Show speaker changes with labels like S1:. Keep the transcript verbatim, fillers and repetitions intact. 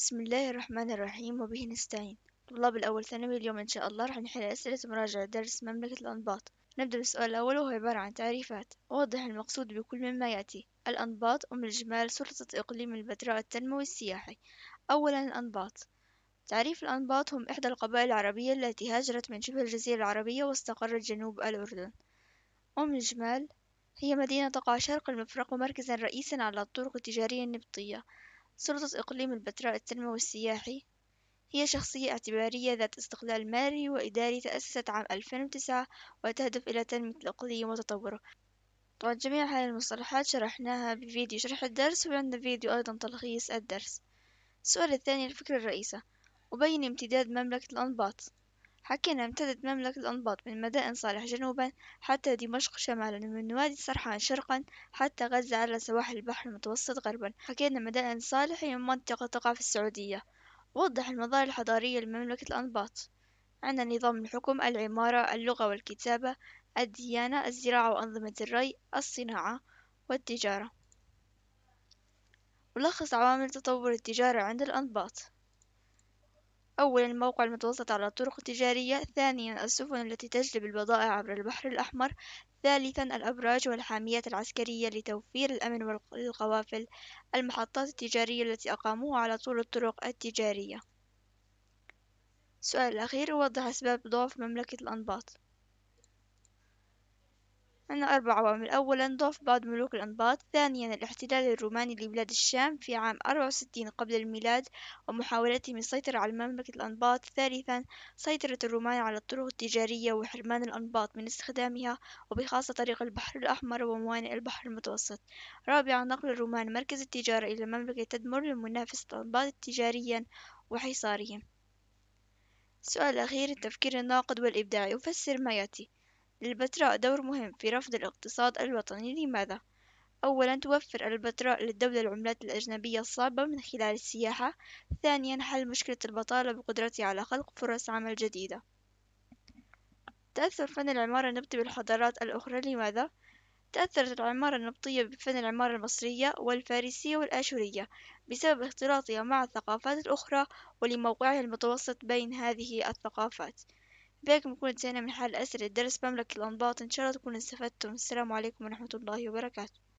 S1: بسم الله الرحمن الرحيم وبه نستعين. طلاب الأول ثانوي، اليوم إن شاء الله رح نحل أسئلة مراجعة درس مملكة الأنباط. نبدأ بالسؤال الأول وهو عبارة عن تعريفات. وضح المقصود بكل مما يأتي. الأنباط أم الجمال، سلطة إقليم البتراء التنموي السياحي. أولا، الأنباط. تعريف الأنباط: هم إحدى القبائل العربية التي هاجرت من شبه الجزيرة العربية واستقرت جنوب الأردن. أم الجمال هي مدينة تقع شرق المفرق ومركزا رئيسا على الطرق التجارية النبطية. سلطة إقليم البتراء التنموي السياحي هي شخصية اعتبارية ذات استقلال مالي وإداري، تأسست عام ألفين وتسعة وتهدف إلى تنمية الإقليم وتطوره. طبعا جميع هذه المصطلحات شرحناها بفيديو شرح الدرس، وعندنا فيديو أيضا تلخيص الدرس. السؤال الثاني، الفكرة الرئيسة. أبين امتداد مملكة الأنباط. حكينا امتدت مملكة الأنباط من مدائن صالح جنوبا حتى دمشق شمالا، ومن وادي السرحان شرقا حتى غزة على سواحل البحر المتوسط غربا. حكينا مدائن صالح هي منطقة تقع في السعودية. وضح المظاهر الحضارية لمملكة الأنباط. عندنا نظام الحكم، العمارة، اللغة والكتابة، الديانة، الزراعة وأنظمة الري، الصناعة والتجارة. ملخص عوامل تطور التجارة عند الأنباط: أولا، الموقع المتوسط على الطرق التجارية. ثانيا، السفن التي تجلب البضائع عبر البحر الأحمر. ثالثا، الأبراج والحاميات العسكرية لتوفير الأمن للقوافل. المحطات التجارية التي أقاموها على طول الطرق التجارية. السؤال الأخير، وضح أسباب ضعف مملكة الأنباط. عندنا أربع عوامل. أولا، ضعف بعض ملوك الأنباط. ثانيا، الاحتلال الروماني لبلاد الشام في عام أربعة وستين قبل الميلاد ومحاولتهم السيطرة على مملكة الأنباط. ثالثا، سيطرة الرومان على الطرق التجارية وحرمان الأنباط من استخدامها، وبخاصة طريق البحر الأحمر وموانئ البحر المتوسط. رابعا، نقل الرومان مركز التجارة إلى مملكة تدمر لمنافسة الأنباط تجاريا وحصارهم. السؤال الأخير، التفكير الناقد والإبداع. يفسر ما يأتي. للبتراء دور مهم في رفض الاقتصاد الوطني. لماذا؟ أولا، توفر البتراء للدولة العملات الأجنبية الصعبة من خلال السياحة. ثانيا، حل مشكلة البطالة بقدرتها على خلق فرص عمل جديدة. تأثر فن العمارة النبطي بالحضارات الأخرى. لماذا؟ تأثرت العمارة النبطية بفن العمارة المصرية والفارسية والآشورية بسبب اختلاطها مع الثقافات الأخرى ولموقعها المتوسط بين هذه الثقافات. بهيك بنكون انتهينا من حل أسئلة درس مملكة الأنباط. إن شاء الله تكونوا استفدتم. السلام عليكم ورحمة الله وبركاته.